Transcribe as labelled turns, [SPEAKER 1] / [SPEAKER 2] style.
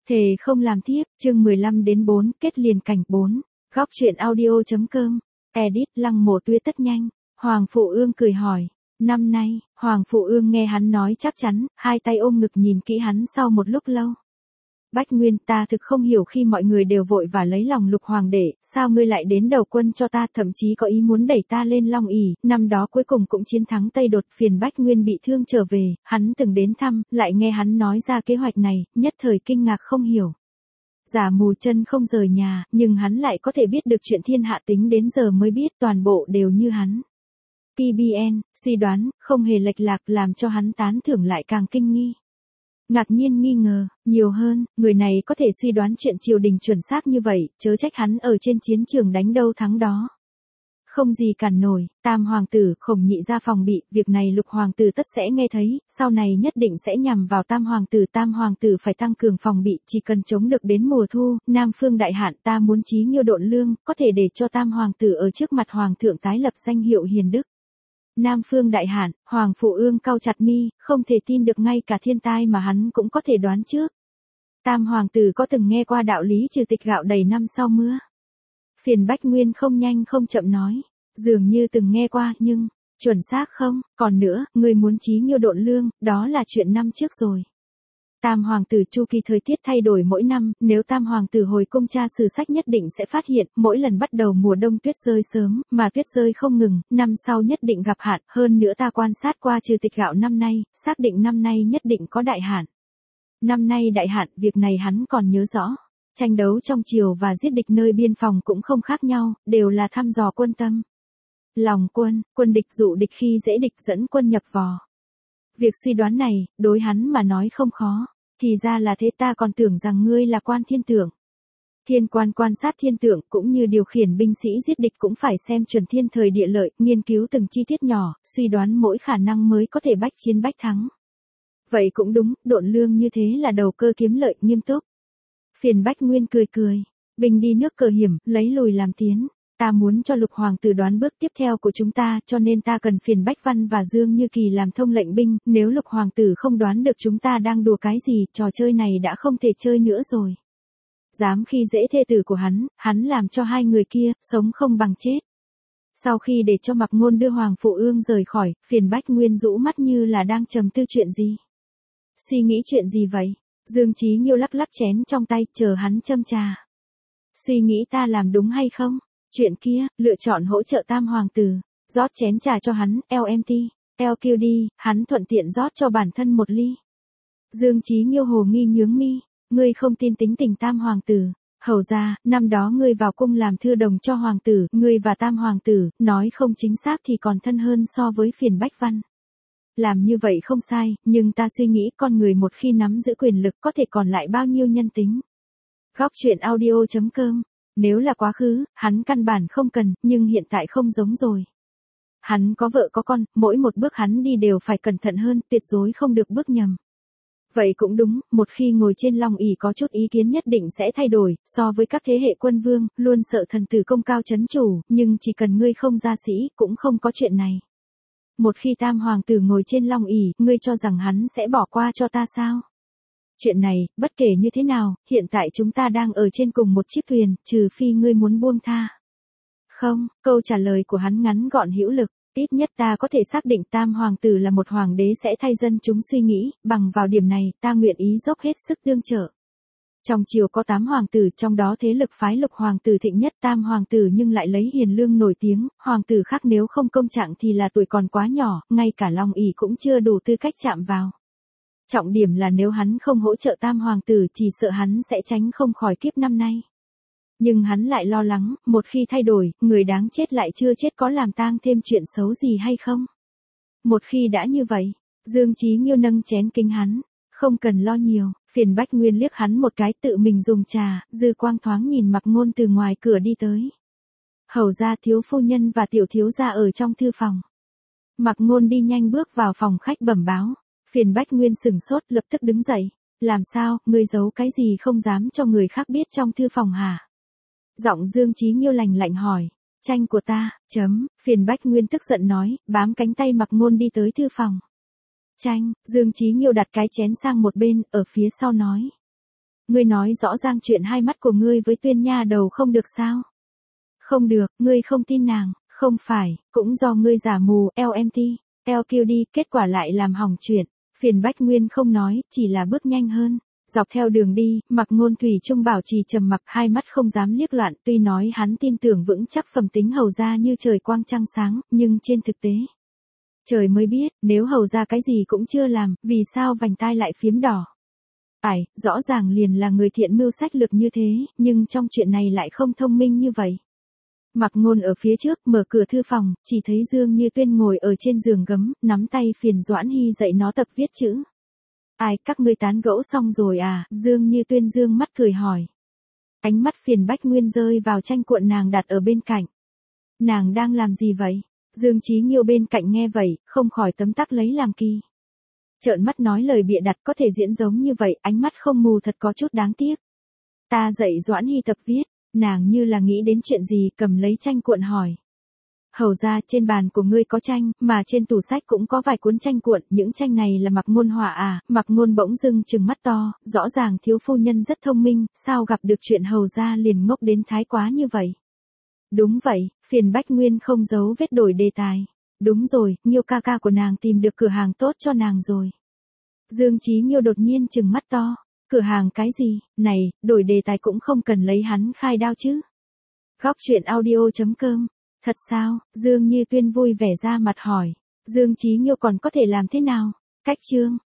[SPEAKER 1] Thề không làm tiếp, chương 15 đến 4, kết liền cảnh 4. Góc truyện audio.com. Edit Lăng Mộ Tuyết tất nhanh. Hoàng Phụ Ương cười hỏi. Năm nay, Hoàng Phụ Ương nghe hắn nói chắc chắn, hai tay ôm ngực nhìn kỹ hắn sau một lúc lâu. Bách Nguyên, ta thực không hiểu khi mọi người đều vội và lấy lòng Lục Hoàng đệ, sao ngươi lại đến đầu quân cho ta, thậm chí có ý muốn đẩy ta lên Long ỷ, năm đó cuối cùng cũng chiến thắng Tây Đột, phiền Bách Nguyên bị thương trở về, hắn từng đến thăm, lại nghe hắn nói ra kế hoạch này, nhất thời kinh ngạc không hiểu. Giả mù chân không rời nhà, nhưng hắn lại có thể biết được chuyện thiên hạ tính đến giờ mới biết, toàn bộ đều như hắn. PBN, suy đoán, không hề lệch lạc, làm cho hắn tán thưởng lại càng kinh nghi. Ngạc nhiên nghi ngờ, nhiều hơn, người này có thể suy đoán chuyện triều đình chuẩn xác như vậy, chớ trách hắn ở trên chiến trường đánh đâu thắng đó. Không gì cản nổi, Tam Hoàng tử, Khổng Nhị ra phòng bị, việc này Lục Hoàng tử tất sẽ nghe thấy, sau này nhất định sẽ nhằm vào Tam Hoàng tử phải tăng cường phòng bị, chỉ cần chống được đến mùa thu, Nam Phương đại hạn, ta muốn chí Nghiêu độn lương, có thể để cho Tam Hoàng tử ở trước mặt Hoàng thượng tái lập danh hiệu hiền đức. Nam Phương đại hạn, Hoàng Phụ Ương cau chặt mi, không thể tin được ngay cả thiên tai mà hắn cũng có thể đoán trước. Tam Hoàng tử có từng nghe qua đạo lý trừ tịch gạo đầy năm sau mưa? Phiền Bách Nguyên không nhanh không chậm nói, dường như từng nghe qua, nhưng, chuẩn xác không, còn nữa, người muốn chí Nghiêu độn lương, đó là chuyện năm trước rồi. Tam Hoàng tử chu kỳ thời tiết thay đổi mỗi năm, nếu Tam Hoàng tử hồi cung tra sử sách nhất định sẽ phát hiện, mỗi lần bắt đầu mùa đông tuyết rơi sớm, mà tuyết rơi không ngừng, năm sau nhất định gặp hạn, hơn nữa ta quan sát qua trừ tịch gạo năm nay, xác định năm nay nhất định có đại hạn. Năm nay đại hạn, việc này hắn còn nhớ rõ. Tranh đấu trong triều và giết địch nơi biên phòng cũng không khác nhau, đều là thăm dò quân tâm. Lòng quân, quân địch dụ địch khi dễ địch dẫn quân nhập vò. Việc suy đoán này, đối hắn mà nói không khó, thì ra là thế, ta còn tưởng rằng ngươi là quan thiên tượng. Thiên quan quan sát thiên tượng cũng như điều khiển binh sĩ giết địch cũng phải xem chuẩn thiên thời địa lợi, nghiên cứu từng chi tiết nhỏ, suy đoán mỗi khả năng mới có thể bách chiến bách thắng. Vậy cũng đúng, độn lương như thế là đầu cơ kiếm lợi, nghiêm túc. Phiền Bách Nguyên cười, binh đi nước cờ hiểm, lấy lùi làm tiến. Ta muốn cho Lục Hoàng tử đoán bước tiếp theo của chúng ta, cho nên ta cần phiền Bách Văn và Dương Như Kỳ làm thông lệnh binh, nếu Lục Hoàng tử không đoán được chúng ta đang đùa cái gì, trò chơi này đã không thể chơi nữa rồi. Dám khi dễ thê tử của hắn làm cho hai người kia, sống không bằng chết. Sau khi để cho Mạc Ngôn đưa Hoàng Phụ Ương rời khỏi, phiền Bách Nguyên rũ mắt như là đang trầm tư chuyện gì. Suy nghĩ chuyện gì vậy? Dương Chí Nghiêu lắc chén trong tay, chờ hắn châm trà. Suy nghĩ ta làm đúng hay không? Chuyện kia, lựa chọn hỗ trợ Tam Hoàng tử, rót chén trà cho hắn, LMT, LQD, hắn thuận tiện rót cho bản thân một ly. Dương Chí Nghiêu hồ nghi nhướng mi, ngươi không tin tính tình Tam Hoàng tử. Hầu ra, năm đó ngươi vào cung làm thư đồng cho Hoàng tử, ngươi và Tam Hoàng tử, nói không chính xác thì còn thân hơn so với phiền Bách Văn. Làm như vậy không sai, nhưng ta suy nghĩ con người một khi nắm giữ quyền lực có thể còn lại bao nhiêu nhân tính. Góc truyện audio.com. Nếu là quá khứ, hắn căn bản không cần, nhưng hiện tại không giống rồi. Hắn có vợ có con, mỗi một bước hắn đi đều phải cẩn thận hơn, tuyệt đối không được bước nhầm. Vậy cũng đúng, một khi ngồi trên Long ỷ có chút ý kiến nhất định sẽ thay đổi, so với các thế hệ quân vương, luôn sợ thần tử công cao chấn chủ, nhưng chỉ cần ngươi không ra sĩ, cũng không có chuyện này. Một khi Tam Hoàng tử ngồi trên Long ỷ, ngươi cho rằng hắn sẽ bỏ qua cho ta sao? Chuyện này, bất kể như thế nào, hiện tại chúng ta đang ở trên cùng một chiếc thuyền, trừ phi ngươi muốn buông tha. Không, câu trả lời của hắn ngắn gọn hữu lực, ít nhất ta có thể xác định Tam Hoàng tử là một hoàng đế sẽ thay dân chúng suy nghĩ, bằng vào điểm này, ta nguyện ý dốc hết sức tương trợ. Trong triều có 8 hoàng tử, trong đó thế lực phái Lục Hoàng tử thịnh nhất, Tam Hoàng tử nhưng lại lấy hiền lương nổi tiếng, hoàng tử khác nếu không công trạng thì là tuổi còn quá nhỏ, ngay cả Long ỷ cũng chưa đủ tư cách chạm vào. Trọng điểm là nếu hắn không hỗ trợ Tam Hoàng tử chỉ sợ hắn sẽ tránh không khỏi kiếp năm nay. Nhưng hắn lại lo lắng, một khi thay đổi, người đáng chết lại chưa chết có làm tang thêm chuyện xấu gì hay không? Một khi đã như vậy, Dương Chí Nghiêu nâng chén kính hắn, không cần lo nhiều, phiền Bách Nguyên liếc hắn một cái tự mình dùng trà, dư quang thoáng nhìn Mạc Ngôn từ ngoài cửa đi tới. Hầu ra thiếu phu nhân và tiểu thiếu gia ở trong thư phòng. Mạc Ngôn đi nhanh bước vào phòng khách bẩm báo. Phiền Bách Nguyên sửng sốt lập tức đứng dậy. Làm sao, ngươi giấu cái gì không dám cho người khác biết trong thư phòng hả? Giọng Dương Chí Nghiêu lạnh hỏi. Tranh của ta, phiền Bách Nguyên tức giận nói, bám cánh tay Mạc Ngôn đi tới thư phòng. Tranh, Dương Chí Nghiêu đặt cái chén sang một bên, ở phía sau nói. Ngươi nói rõ ràng chuyện hai mắt của ngươi với Tuyên nha đầu không được sao? Không được, ngươi không tin nàng, không phải, cũng do ngươi giả mù, LMT, LQD, kết quả lại làm hỏng chuyện. Phiền Bách Nguyên không nói, chỉ là bước nhanh hơn. Dọc theo đường đi, Mặc Ngôn thủy chung bảo trì trầm mặc, hai mắt không dám liếc loạn, tuy nói hắn tin tưởng vững chắc phẩm tính hầu gia như trời quang trăng sáng, nhưng trên thực tế, trời mới biết, nếu hầu gia cái gì cũng chưa làm, vì sao vành tai lại phiếm đỏ. Rõ ràng liền là người thiện mưu sách lược như thế, nhưng trong chuyện này lại không thông minh như vậy. Mặc Ngôn ở phía trước, mở cửa thư phòng, chỉ thấy Dương Như Tuyên ngồi ở trên giường gấm, nắm tay phiền Doãn Hy dạy nó tập viết chữ. Các ngươi tán gẫu xong rồi à? Dương Như Tuyên dương mắt cười hỏi. Ánh mắt phiền Bách Nguyên rơi vào tranh cuộn nàng đặt ở bên cạnh. Nàng đang làm gì vậy? Dương Chí Nghiêu bên cạnh nghe vậy, không khỏi tấm tắc lấy làm kỳ. Trợn mắt nói lời bịa đặt, có thể diễn giống như vậy, ánh mắt không mù thật có chút đáng tiếc. Ta dạy Doãn Hy tập viết, nàng như là nghĩ đến chuyện gì, cầm lấy tranh cuộn hỏi. Hầu ra, trên bàn của ngươi có tranh, mà trên tủ sách cũng có vài cuốn tranh cuộn, những tranh này là Mặc Ngôn họa à? Mặc Ngôn bỗng dưng trừng mắt to, rõ ràng thiếu phu nhân rất thông minh, sao gặp được chuyện hầu ra liền ngốc đến thái quá như vậy? Đúng vậy, phiền Bách Nguyên không giấu vết đổi đề tài. Đúng rồi, Nghiêu ca ca của nàng tìm được cửa hàng tốt cho nàng rồi. Dương Chí Nghiêu đột nhiên trừng mắt to, cửa hàng cái gì? Này, đổi đề tài cũng không cần lấy hắn khai đao chứ. Góc truyện audio.com. Thật sao? Dương Như Tuyên vui vẻ ra mặt hỏi. Dương Chí Nghiêu còn có thể làm thế nào? Cách chương.